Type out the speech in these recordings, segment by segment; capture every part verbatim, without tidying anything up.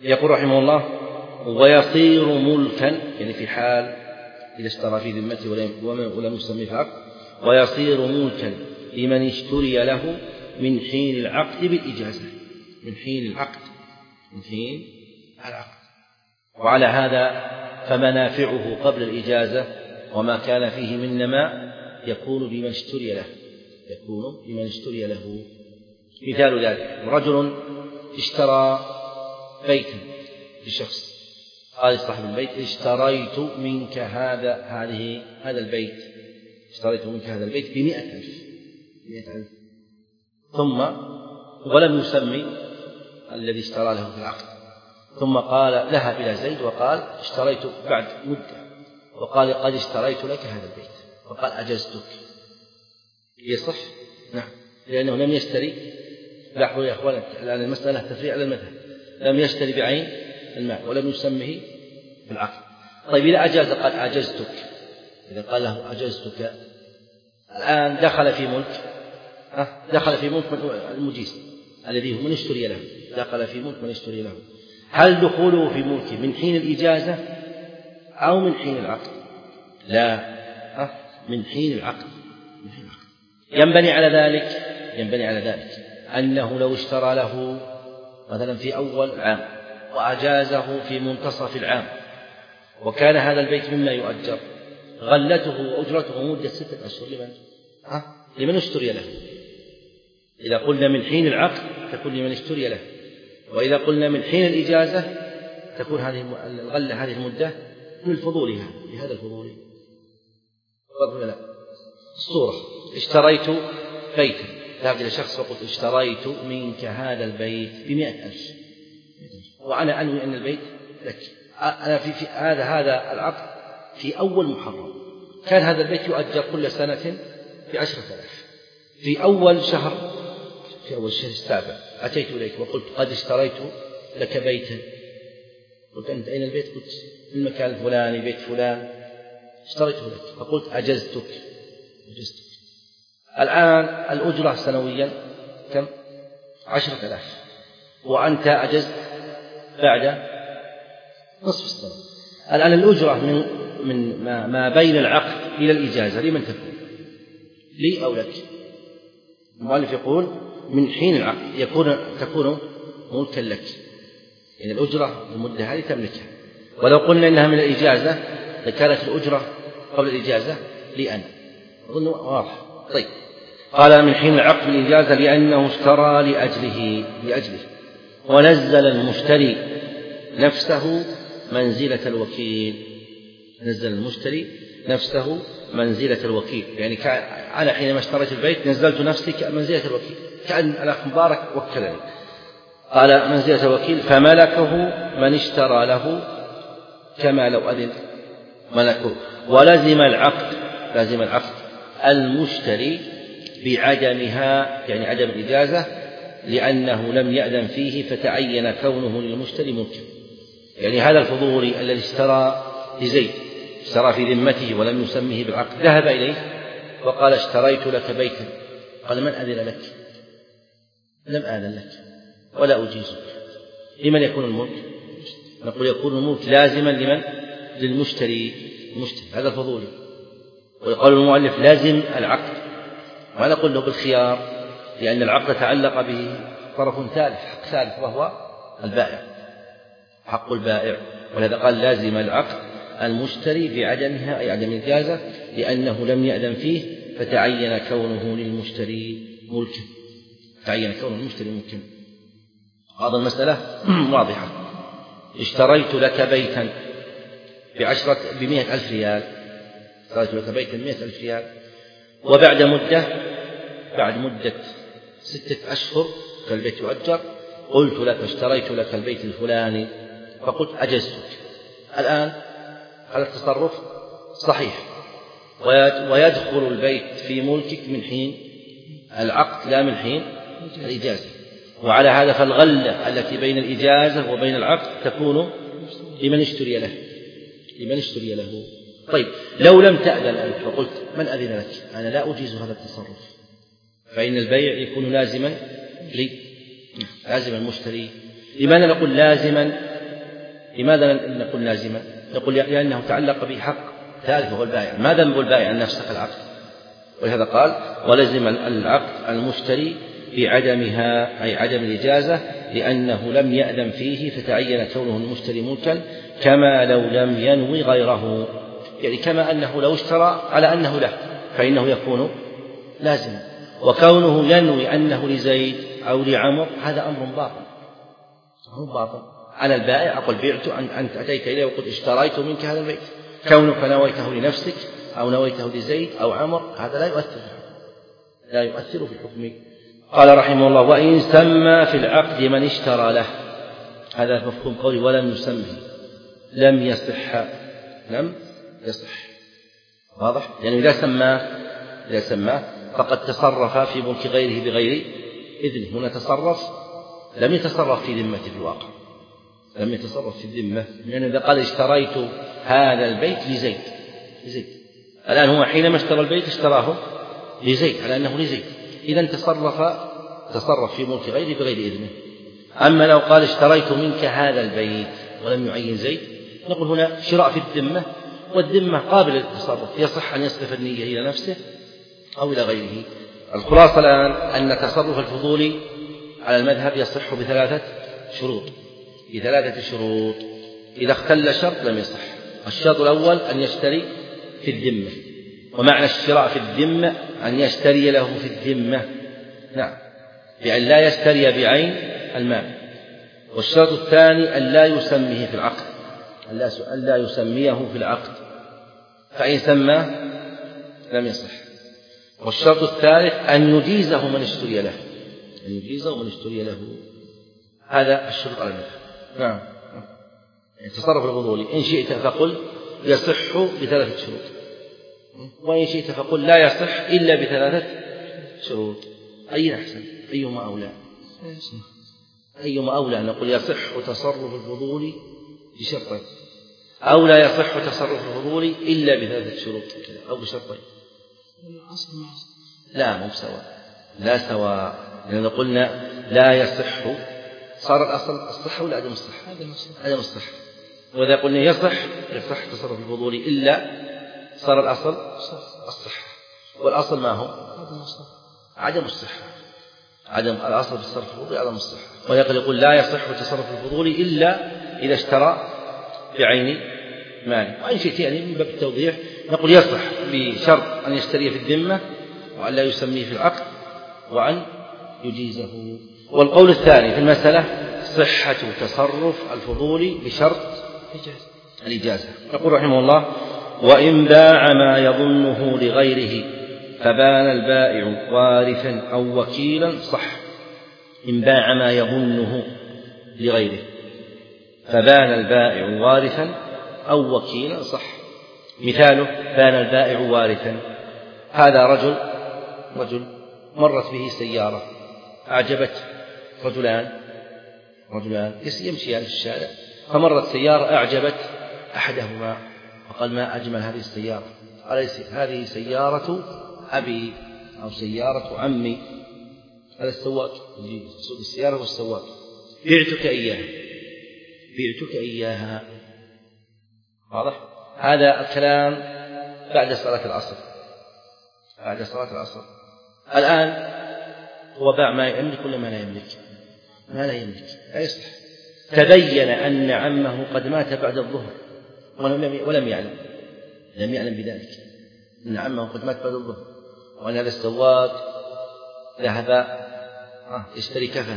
يقول رحمه الله: ويصير ملكا، يعني في حال إذا اشترى في ذمته ولم يسميه في العقد، ويصير ملكا لمن اشتري له من حين العقد بالإجازة، من حين العقد من حين العقد. وعلى هذا فمنافعه قبل الإجازة وما كان فيه من نماء يكون لمن اشتري له، يكون لمن اشتري له. مثال ذلك: رجل اشترى بيتا لشخص، قال صاحب البيت: اشتريت منك هذا هذه هذا البيت اشتريت منك هذا البيت بمئة ألف بمئة ألف ثم ولم يسمي الذي اشترى له في العقد، ثم قال ذهب إلى زيد وقال: اشتريت بعد مدة، وقال: قد اشتريت لك هذا البيت، وقال: أجزتك. يصح؟ نعم، لأنه لم يشتري. لاحظوا يا أخوان الآن المسألة تفريع على المذهب، لم يشتري بعين المال ولم يسمه في العقد. طيب إذا أجاز قال: أجزتك، إذا قال له أجزتك الآن دخل في ملك دخل في ملك المجيز الذي هو من اشتري له، دخل في ملك من اشتري له. هل دخوله في ملكه من حين الإجازة أو من حين العقد؟ لا، من حين العقد. ينبني على ذلك ينبني على ذلك أنه لو اشترى له مثلا في أول عام وأجازه في منتصف العام، وكان هذا البيت مما يؤجر، غلته وأجرته مدة ستة أشهر لمن لمن اشتري له. إذا قلنا من حين العقد تكون لمن اشتري له، وإذا قلنا من حين الإجازة تكون هذه الغلة هذه المدة للفضولها، لهذا الفضول. لا. الصورة: اشتريت بيتا، ذهبت إلى شخص وقلت: اشتريت منك هذا البيت بمئة ألف، وأنا أنوي أن البيت لك. أنا في, في هذا هذا العقد في أول محرم، كان هذا البيت يؤجر كل سنة بعشرة آلاف. في أول شهر في أول الشهر السابع أتيت إليك وقلت: قد اشتريت لك بيتا. قلت: أنت أين البيت؟ قلت: في المكان الفلاني، بيت فلان، اشتريته لك. فقلت: أجزتك أجزتك الآن الأجرة سنويا كم؟ عشرة آلاف، وأنت أجزت بعد نصف السنة. الآن الأجرة من من ما بين العقد إلى الإجازة لمن تكون؟ لي أو لك؟ المؤلف يقول: من حين العقد يكون تكون ملكا لك، يعني الأجرة المدة هذه تملكها. ولو قلنا إنها من الإجازة لكانت الأجرة قبل الإجازة لي أنا، أظن واضح. طيب، قال: من حين العقد بالإجازة لأنه اشترى لأجله لأجله ونزل المشتري نفسه منزلة الوكيل. نزل المشتري نفسه منزلة الوكيل، يعني أنا حينما اشتريت البيت نزلت نفسي منزلة الوكيل، كأن الأخ مبارك وكلني. قال: منزلة الوكيل، فملكه من اشترى له كما لو أذن ملكه. ولزم العقد لازم العقد المشتري بعدمها، يعني عدم الإجازة، لأنه لم يأذن فيه فتعين كونه للمشتري ملكا. يعني هذا الفضولي الذي اشترى لزيد، اشترى في ذمته ولم يسمه بالعقد، ذهب إليه وقال: اشتريت لك بيتا. قال: من أذن لك؟ لم آذن لك ولا أجيزك. لمن يكون الملك؟ نقول: يكون الملك لازما لمن؟ للمشتري المشتري، هذا الفضولي. ويقال المؤلف: لازم العقد، ولا نقول له بالخيار، لأن العقد تعلق به طرف ثالث، حق ثالث، وهو البائع، حق البائع. ولهذا قال: لازم العقد المشتري بعدمها، أي عدم الإجازة، لأنه لم يأذن فيه فتعين كونه للمشتري ملكا، تعين كونه للمشتري ملكا. هذا المسألة واضحة. اشتريت لك بيتا بعشرة بمئة ألف ريال، اشتريت لك بيتا بمئة ألف ريال، وبعد مدة بعد مدة ستة أشهر فالبيت يؤجر، قلت لك: اشتريت لك البيت الفلاني، فقلت: أجزتك. الآن هذا التصرف صحيح، ويدخل البيت في ملكك من حين العقد لا من حين الإجازة. وعلى هذا فالغلة التي بين الإجازة وبين العقد تكون لمن اشتري له لمن اشتري له. طيب، لو لم تأذن أنت فقلت: من أذن لك؟ أنا لا أجيز هذا التصرف، فإن البيع يكون لازما لي، لازم المشتري. لماذا نقول لازما؟ لماذا نقول لازما؟ نقول لأنه تعلق بحق ثالث وهو البائع. ما ذنب البائع أن يفسخ العقد؟ ولهذا قال ولزم العقد المشتري بعدمها أي عدم الإجازة لأنه لم يأذن فيه فتعين كونه المشتري ملكا كما لو لم ينوي غيره، يعني كما أنه لو اشترى على أنه له فإنه يكون لازما، وكونه ينوي أنه لزيد أو لعمر هذا أمر باطل، أمر باطل على البائع. أقول بعت أنت أتيت إليه وقلت اشتريت منك هذا البيت، كونك نويته لنفسك أو نويته لزيد أو عمر هذا لا يؤثر لا يؤثر في الحكم. قال رحمه الله وإن سمى في العقد من اشترى له، هذا مفهوم قولي ولم يسمه، لم يصح لم يصح واضح، يعني إذا سماه إذا سماه فقد تصرف في ملك غيره بغير إذنه. هنا تصرف لم يتصرف في ذمته في الواقع، لم يتصرف في الذمة، يعني إذا قال اشتريت هذا البيت لزيد لزيد الآن هو حينما اشترى البيت اشتراه لزيد على أنه لزيد، إذن تصرف تصرف في ملك غيره بغير إذنه. أما لو قال اشتريت منك هذا البيت ولم يعين زيد نقول هنا شراء في الذمة، والذمة قابلة للتصرف، يصح أن يصرف النية إلى نفسه أو إلى غيره. الخلاصة الآن أن تصرف الفضول على المذهب يصح بثلاثة شروط بثلاثة شروط إذا اختل شرط لم يصح. الشرط الأول أن يشتري في الذمة، ومعنى الشراء في الذمة أن يشتري له في الذمة، نعم، بأن لا يشتري بعين المال. والشرط الثاني أن لا يسميه في العقد، أن لا يسميه في العقد، فإن سماه لم يصح. والشرط الثالث أن يجيزه من اشتري له، أن يجيزه من اشتري له. هذا الشروط على المذهب. نعم، تصرف الفضول إن شئت فقل يصح بثلاثة شروط، وإن شئت فقل لا يصح إلا بثلاثة شروط. أي أحسن؟ أيهما أولى؟ أيهما أولى أن نقول يصح تصرف الفضول بشرطين، أو لا يصح تصرف الفضول إلا بثلاثة شروط أو بشرطين؟ لا مو سواء، لا سواء، لأننا قلنا لا يصح، صار الأصل الصحة ولا عدم الصحة؟ عدم الصحة. وإذا قلنا يصح يصح تصرف الفضول إلا صار الأصل الصحة، والأصل ما هو؟ عدم الصحة. عدم الأصل في تصرف الفضول عدم الصحة. ويقول يقول لا يصح تصرف الفضول إلا إذا اشترى بعين مال. وإن شئت يعني من باب التوضيح نقول يصح بشرط أن يشتري في الذمة، وأن لا يسميه في العقد، وأن يجيزه. والقول الثاني في المسألة صحة تصرف الفضول بشرط الإجازة. يقول رحمه الله وإن باع ما يظنه لغيره فبان البائع وارثا أو وكيلا صح. إن باع ما يظنه لغيره فبان البائع وارثا أو وكيلا صح. مثاله بان البائع وارثا، هذا رجل رجل مرت به سيارة أعجبته، رجلان رجلان يمشيان في الشارع، فمرت سيارة أعجبت أحدهما فقال ما أجمل هذه السيارة، قال هذه سيارة أبي أو سيارة عمي. هذا السواق يسوق السيارة والسواق بعتك إياها بعتك إياها واضح؟ هذا الكلام بعد صلاة العصر بعد صلاة العصر. الآن هو باع ما يملك ولا ما لا يملك؟ ما لا يملك، لا يصح. تبين أن عمه قد مات بعد الظهر ولم يعلم لم يعلم بذلك، أن عمه قد مات بعد الظهر، وأن هذا السواق ذهب يشتري كفنا.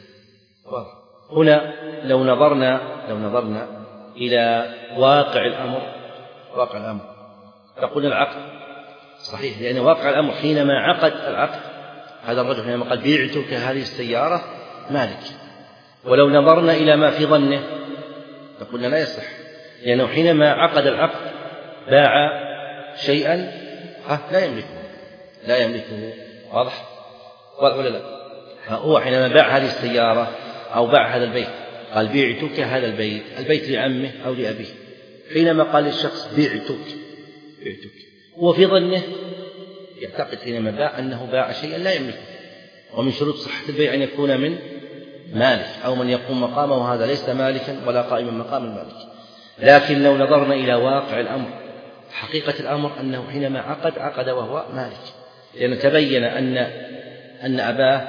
هنا لو نظرنا لو نظرنا إلى واقع الأمر واقع الأمر تقول العقد صحيح، لأن واقع الأمر حينما عقد العقد هذا الرجل حينما قال بعتك هذه السيارة مالك. ولو نظرنا إلى ما في ظنه تقولنا لا يصح، لأنه حينما عقد العقد باع شيئا لا يملكه لا يملكه واضح واضح ولا لا؟ هو حينما باع هذه السيارة أو باع هذا البيت قال بعتك هذا البيت، البيت لعمه أو لأبيه. حينما قال للشخص بعتك بعتك هو في ظنه يعتقد حينما باع أنه باع شيئا لا يملكه. ومن شروط صحة البيع أن يكون من مالك أو من يقوم مقامه، هذا ليس مالكا ولا قائما مقام المالك. لكن لو نظرنا إلى واقع الأمر، حقيقة الأمر أنه حينما عقد عقد وهو مالك، لأن تبين أن أن أباه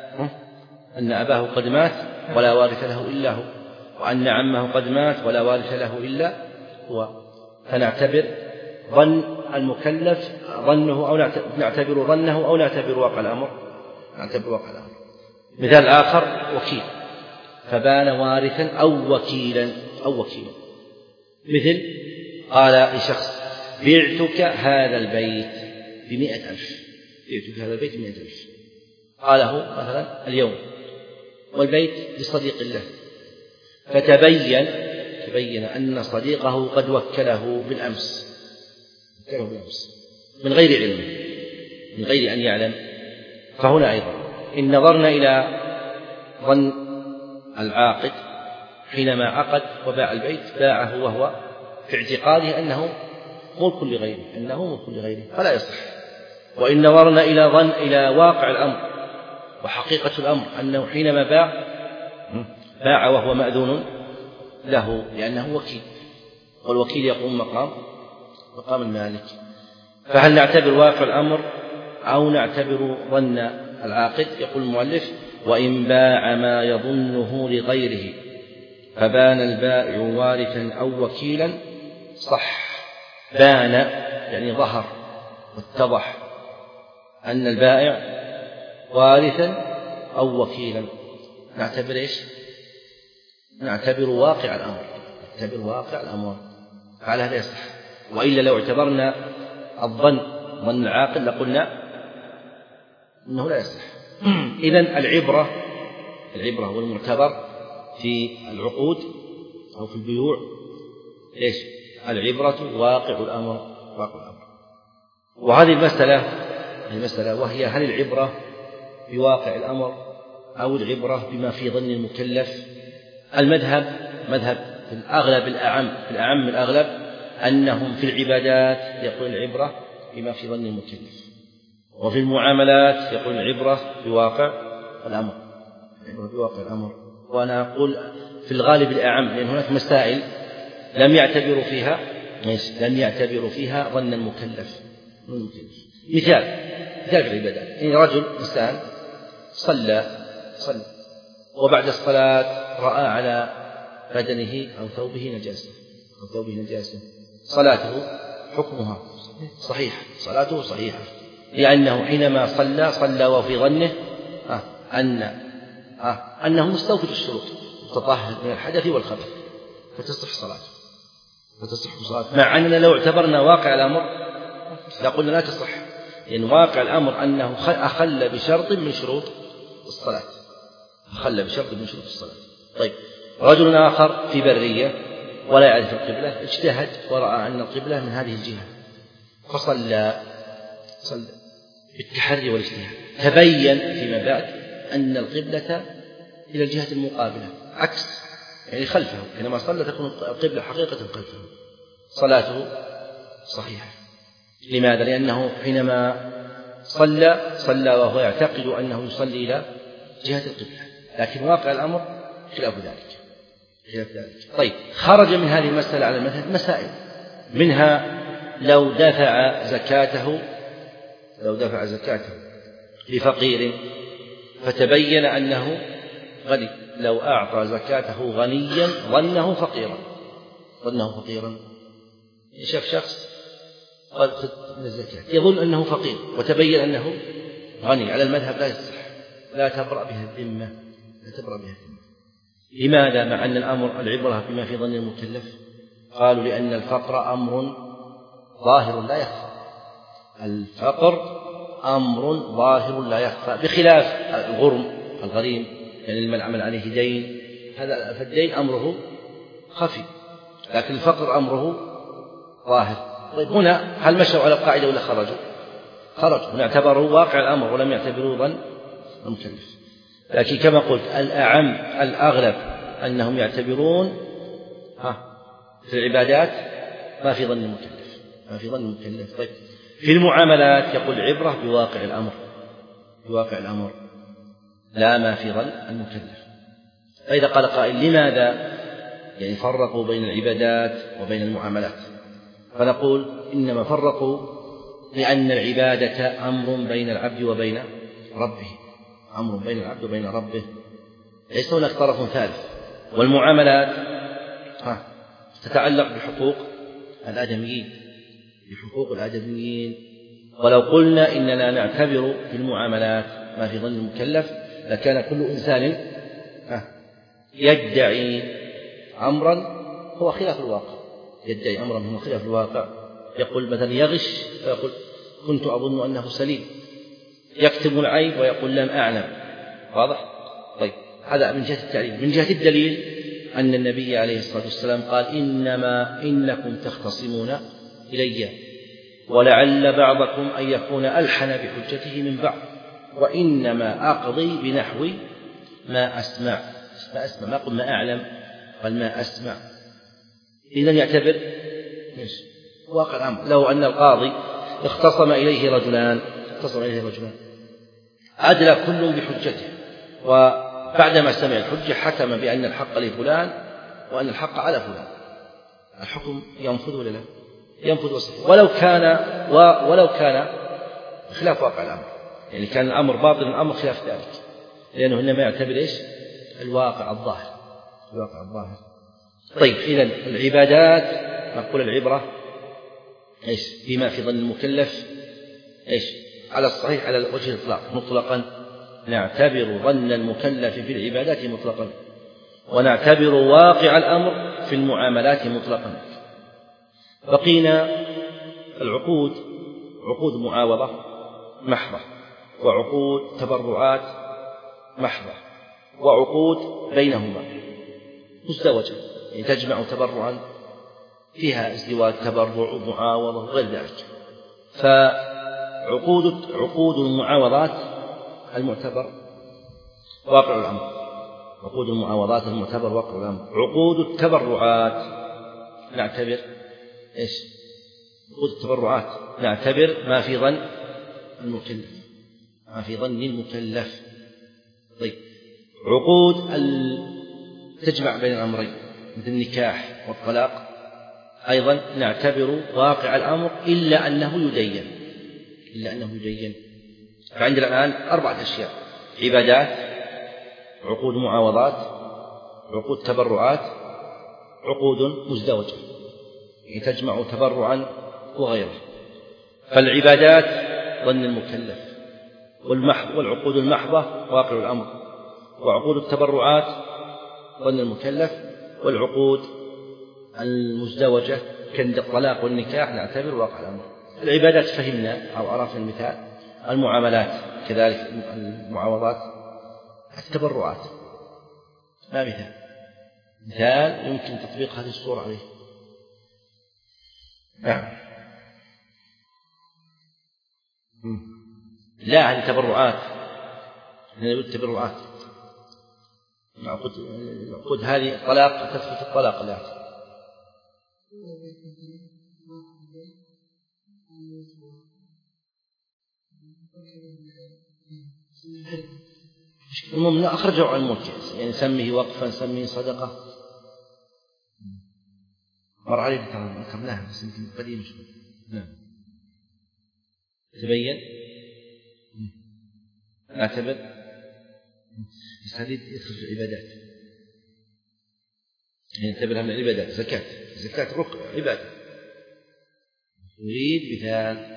أن أباه قد مات ولا وارث له إلا هو، وأن عمه قد مات ولا وارث له إلا هو، فنعتبر ظن المكلف ظنه أو نعتبر ظنه أو نعتبر واقع الأمر نعتبر واقع الأمر. مثال آخر وكيل، فبان وارثا أو وكيلا أو وكيلا مثل قال لشخص بعتك هذا البيت بمئة ألف، بعتك هذا البيت بمئة ألف، قاله مثلا اليوم والبيت لصديق له، فتبين تبين أن صديقه قد وكله بالأمس وكله بالأمس من غير علم من غير أن يعلم. فهنا أيضا إن نظرنا إلى ظن العاقد حينما عقد وباع البيت، باعه وهو في اعتقاده أنه ملك لغيره أنه ملك لغيره فلا يصح. وإن نظرنا إلى ظن إلى واقع الأمر وحقيقة الأمر أنه حينما باع باع وهو مأذون له لأنه وكيل، والوكيل يقوم مقام مقام المالك. فهل نعتبر واقع الأمر أو نعتبر ظن العاقد؟ يقول المؤلف: وإن باع ما يظنه لغيره فبان البائع وارثا أو وكيلا صح. بان يعني ظهر واتضح أن البائع وارثا أو وكيلا، نعتبر إيش؟ نعتبر واقع الأمر نعتبر واقع الأمر فعلى هذا يصح. وإلا لو اعتبرنا الظن ظن العاقل لقلنا إنه لا يصح. إذن العبرة العبرة والمعتبر في العقود أو في البيوع إيش؟ العبرة واقع الأمر واقع الأمر. وهذه المسألة المسألة وهي هل العبرة بواقع الأمر أو العبرة بما في ظن المكلف؟ المذهب مذهب في الأغلب الأعم في الأعم الأغلب أنهم في العبادات يقول العبرة بما في ظن المكلف، وفي المعاملات يقول العبرة بواقع الأمر العبرة بواقع الأمر. وأنا أقول في الغالب الأعم لأن هناك مسائل لم يعتبروا فيها لم يعتبروا فيها ظن المكلف. مثال مثال في العبادات، يعني رجل إنسان صلى صلى وبعد الصلاة رأى على بدنه أو ثوبه نجاسة أو ثوبه نجاسة صلاته حكمها صحيح صلاته صحيحة، لأنه حينما صلى صلى وفي ظنه آه أن آه أنه مستوفي الشروط متطهر من الحدث والخبث، فتصح صلاته فتصح صلاته مع أننا لو اعتبرنا واقع الأمر لقلنا لا تصح، لأن واقع الأمر أنه أخل بشرط من شروط الصلاة أخل بشرط من شروط الصلاة. طيب رجل آخر في برية ولا يعرف القبلة، اجتهد ورأى أن القبلة من هذه الجهة فصلى صلى بالتحري والاجتهاد، تبين فيما بعد أن القبلة إلى الجهة المقابلة عكس يعني خلفه، حينما صلى تكون القبلة حقيقة خلفه، صلاته صحيحة. لماذا؟ لأنه حينما صلى صلى وهو يعتقد أنه يصلي إلى جهة القبلة، لكن واقع الأمر خلاف ذلك خلاف ذلك. طيب خرج من هذه المسألة على المذهب مسائل، منها لو دفع زكاته لو دفع زكاته لفقير فتبين أنه غني، لو أعطى زكاته غنيا ظنه فقيرا ظنه فقيرا شاف شخص قال خذ من الزكاة يظن أنه فقير وتبين أنه غني، على المذهب لا يصح لا تبرأ بها الذمة لا تبرأ بها الذمة. لماذا؟ مع أن الأمر العبرة بما في ظن المكلف. قالوا لأن الفقر أمر ظاهر لا يخفى الفقر أمر ظاهر لا يخفى، بخلاف الغرم الغريم يعني المنعمل عليه دين، هذا فالدين أمره خفي لكن الفقر أمره ظاهر. طيب هنا هل مشوا على القاعدة ولا خرجوا؟ خرجوا، هنا اعتبروا واقع الأمر ولم يعتبروا ظن المكلف. لكن كما قلت الأعم الأغلب أنهم يعتبرون ها في العبادات ما في ظن المكلف ما في ظن المكلف. طيب في المعاملات يقول العبرة بواقع الأمر بواقع الأمر لا ما في ظن المكلف فإذا قال قائل لماذا يعني فرقوا بين العبادات وبين المعاملات؟ فنقول إنما فرقوا لأن العبادة أمر بين العبد وبين ربه، أمر بين العبد وبين ربه، ليس هناك طرف ثالث. والمعاملات تتعلق بحقوق الآدميين، بحقوق الآدميين. ولو قلنا إننا نعتبر في المعاملات ما في ظن المكلف لكان كل إنسان يدعي أمرا هو خلاف الواقع، يدعي أمرا هو خلاف الواقع. يقول مثلا يغش فيقول كنت أظن أنه سليم، يكتم العيب ويقول لم أعلم. واضح؟ طيب هذا من جهة التعليل. من جهة الدليل أن النبي عليه الصلاة والسلام قال إنما إنكم تختصمون إلي ولعل بعضكم أن يكون ألحن بحجته من بعض وإنما أقضي بنحو ما أسمع. ما أسمع ما قل ما أعلم، قال ما أسمع. إذن يعتبر واقع الأمر. لو أن القاضي اختصم إليه رجلان اختصم إليه رجلان أدلى كل بحجته، وبعدما سمع الحجة حكم بأن الحق لفلان وأن الحق على فلان، الحكم ينفذ ولا لا؟ ينفذ وصفه، ولو كان ولو كان خلاف واقع الأمر، يعني كان الأمر باطل الأمر خلاف ذلك، لأنه إنما يعتبر إيش؟ الواقع الظاهر، الواقع الظاهر. طيب إذن العبادات نقول العبرة إيش؟ بما في ظن المكلف إيش؟ على الصحيح على وجه الإطلاق مطلقا نعتبر ظن المكلف في العبادات مطلقا، ونعتبر واقع الأمر في المعاملات مطلقا. بقينا العقود، عقود معاوضة محضة، وعقود تبرعات محضة، وعقود بينهما مزدوجة، يعني تجمع تبرعا فيها ازدواج تبرع معاوضة وغير ذلك. فعقود عقود المعاوضات المعتبر واقع الأمر، عقود المعاوضات المعتبر واقع الأمر. عقود التبرعات نعتبر إيش؟ عقود التبرعات نعتبر ما في ظن المكلف، ما في ظن المكلف. طيب عقود تجمع بين الأمرين مثل النكاح والطلاق أيضا نعتبر واقع الأمر إلا أنه يدين، إلا أنه يدين. فعندنا الآن أربعة أشياء: عبادات، عقود معاوضات، عقود تبرعات، عقود مزدوجة، يعني تجمع تبرعا وغيره. فالعبادات ظن المكلف، والمحض والعقود المحضة واقع الأمر، وعقود التبرعات ظن المكلف، والعقود المزدوجة كالطلاق والنكاح نعتبر واقع الأمر. العبادات فهمنا أو عرفنا المثال، المعاملات كذلك، المعاوضات، التبرعات ما مثال مثال يمكن تطبيق هذه الصورة عليه. نعم. لا هذه تبرعات، هذه التبرعات العقود هذه الطلاق تدخل في الطلاق. لا المهم أخرجوا عن الملك، يعني نسميه وقفا نسميه صدقة. مر عليه ذكرناها بس يمكن قديم شوي. نعم تبين نعتبر بس هذه يدخل في العبادات، يعني نعتبرها من العبادات. زكاة، زكاة ركن عبادة. نريد مثال.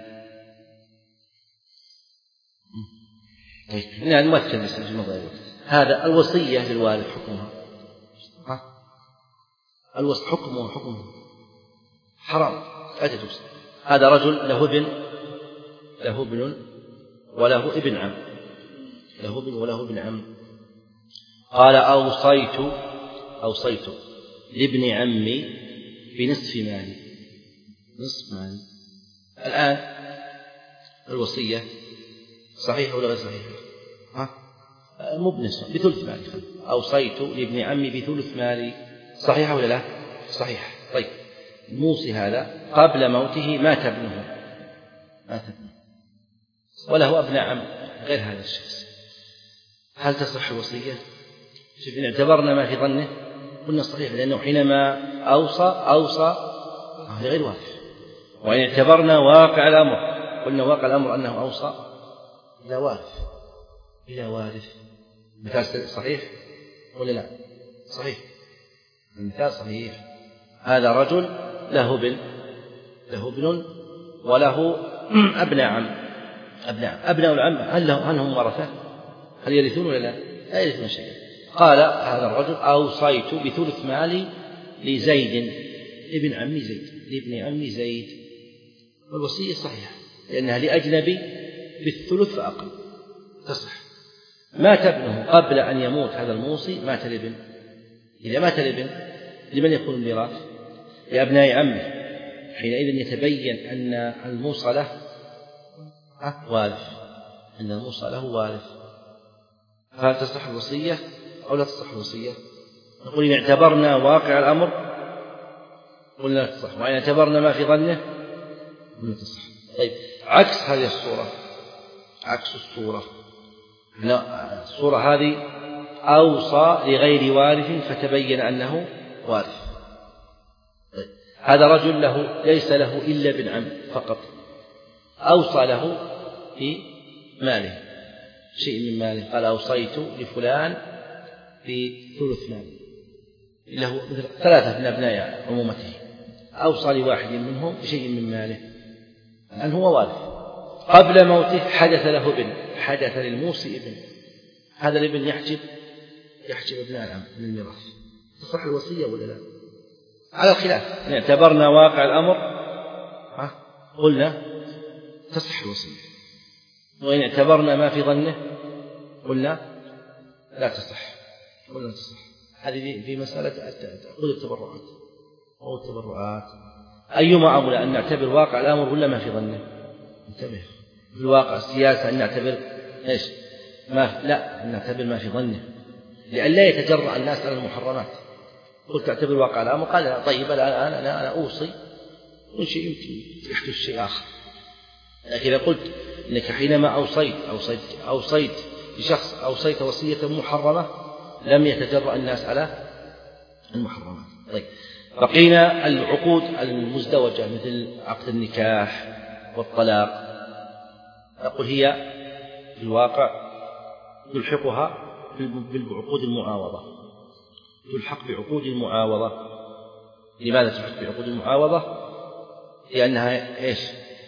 طيب هنا نمثل بس الموضوع. هذا الوصية للوالد حكمها ها؟ الوصية حكمه حكمه حرام لا تجوز. هذا رجل له ابن له ابن وله ابن عم له ابن وله ابن عم قال أوصيت أوصيت لابن عمي بنصف مالي، نصف مالي. الآن الوصية صحيحة ولا غير صحيحة؟ ها؟ مو بنصف، بثلث مالي. أوصيت لابن عمي بثلث مالي، صحيحة ولا لا؟ صحيح. طيب الموصي هذا قبل موته مات ابنه، مات ابنه وله أبناء عم غير هذا الشخص، هل تصح الوصية؟ شوف إن اعتبرنا ما في ظنه قلنا صحيح، لأنه حينما أوصى أوصى لغير وارث. وإن اعتبرنا واقع الأمر قلنا واقع الأمر أنه أوصى إلى وارث إلى وارث. مثال صحيح ولا لا؟ صحيح، المثال صحيح. هذا رجل له ابن له ابن وله أبناء عم أبناء أبناء العم، هل هم ورثة؟ هل يرثون ولا لا؟ لا يرثون شيئا. قال هذا الرجل أوصيت بثلث مالي لزيد ابن عمي زيد لابن عمي زيد، والوصية صحيحة لأنها لأجنبي بالثلث فأقل تصح. مات ابنه قبل أن يموت هذا الموصي، مات الابن. إذا مات الابن لمن يكون الميراث؟ لأبناء عمه. حينئذ يتبين أن الموصى له وارث أن الموصى له وارث. فهل تصح الوصية أو لا تصح الوصية؟ نقول إن اعتبرنا واقع الأمر قلنا لا تصح، وإن اعتبرنا ما في ظنه قلنا تصح. طيب عكس هذه الصورة، عكس الصورة، الصورة هذه أوصى لغير وارث فتبين أنه وارث. طيب هذا رجل له ليس له إلا ابن عم فقط، أوصى له في ماله شيء من ماله، قال أوصيت لفلان بثلث ماله، له مثل ثلاثة من أبناء عمومته، أوصى لواحد منهم بشيء من ماله أن هو وارث. قبل موته حدث له ابن، حدث للموصي ابن، هذا الابن يحجب يحجب ابناء العم من الميراث. تصح الوصية ولا لا؟ على الخلاف، إن اعتبرنا واقع الأمر قلنا تصح الوصية، وإن اعتبرنا ما في ظنه قلنا لا تصح قلنا تصح. هذه في مسألة تأخذ التبرعات أو التبرعات، أيما أولى أن نعتبر واقع الأمر ولا ما في ظنه؟ انتبه، في الواقع السياسة أن نعتبر إيش؟ ما لا أن نعتبر ما في ظنه، لأن لا يتجرأ الناس على المحرمات. قلت تعتبر واقع الأمر، قال لا طيب أنا أنا أنا, أنا أوصي كل شيء يمكن يحدث شيء آخر. لكن إذا قلت إنك حينما أوصيت أوصيت أوصيت لشخص أوصيت وصية محرمة لم يتجرأ الناس على المحرمات. طيب بقينا العقود المزدوجة مثل عقد النكاح والطلاق، أقول هي في الواقع تلحقها بعقود المعاوضة، تلحق بعقود المعاوضة. لماذا تلحق بعقود المعاوضة؟ لأنها إيش؟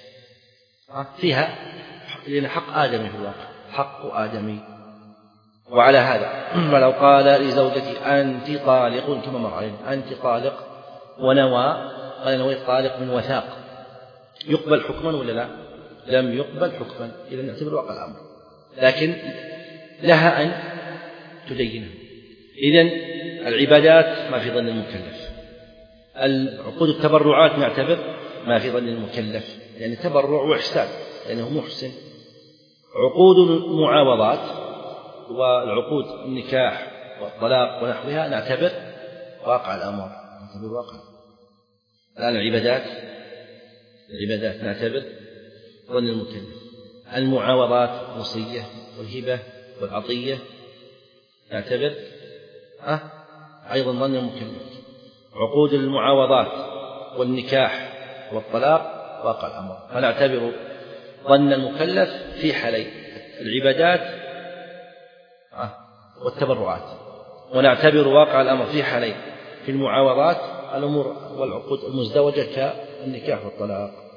فيها لأن حق آدمي في الواقع، حق آدمي. وعلى هذا ولو قال لزوجتي أنت طالق كما مر علينا، أنت طالق ونوى قال نويت طالق من وثاق، يقبل حكما ولا لا؟ لم يقبل حكما، إذا نعتبر واقع الأمر، لكن لها أن تدينه. إذن العبادات ما في ظن المكلف، العقود التبرعات نعتبر ما في ظن المكلف، يعني تبرع وإحسان لأنه محسن. عقود المعاوضات والعقود النكاح والطلاق ونحوها نعتبر واقع الأمر، نعتبر واقع. الآن العبادات العبادات نعتبر ظن المكلف. المعاوضات الوصية والهبة والعطية نعتبر أه؟ أيضا ظن المكلف. عقود المعاوضات والنكاح والطلاق واقع الأمر، فنعتبر ظن المكلف في حالين، العبادات والتبرعات، ونعتبر واقع الأمر في حالين، في المعاوضات الأمور والعقود المزدوجة كالنكاح والطلاق.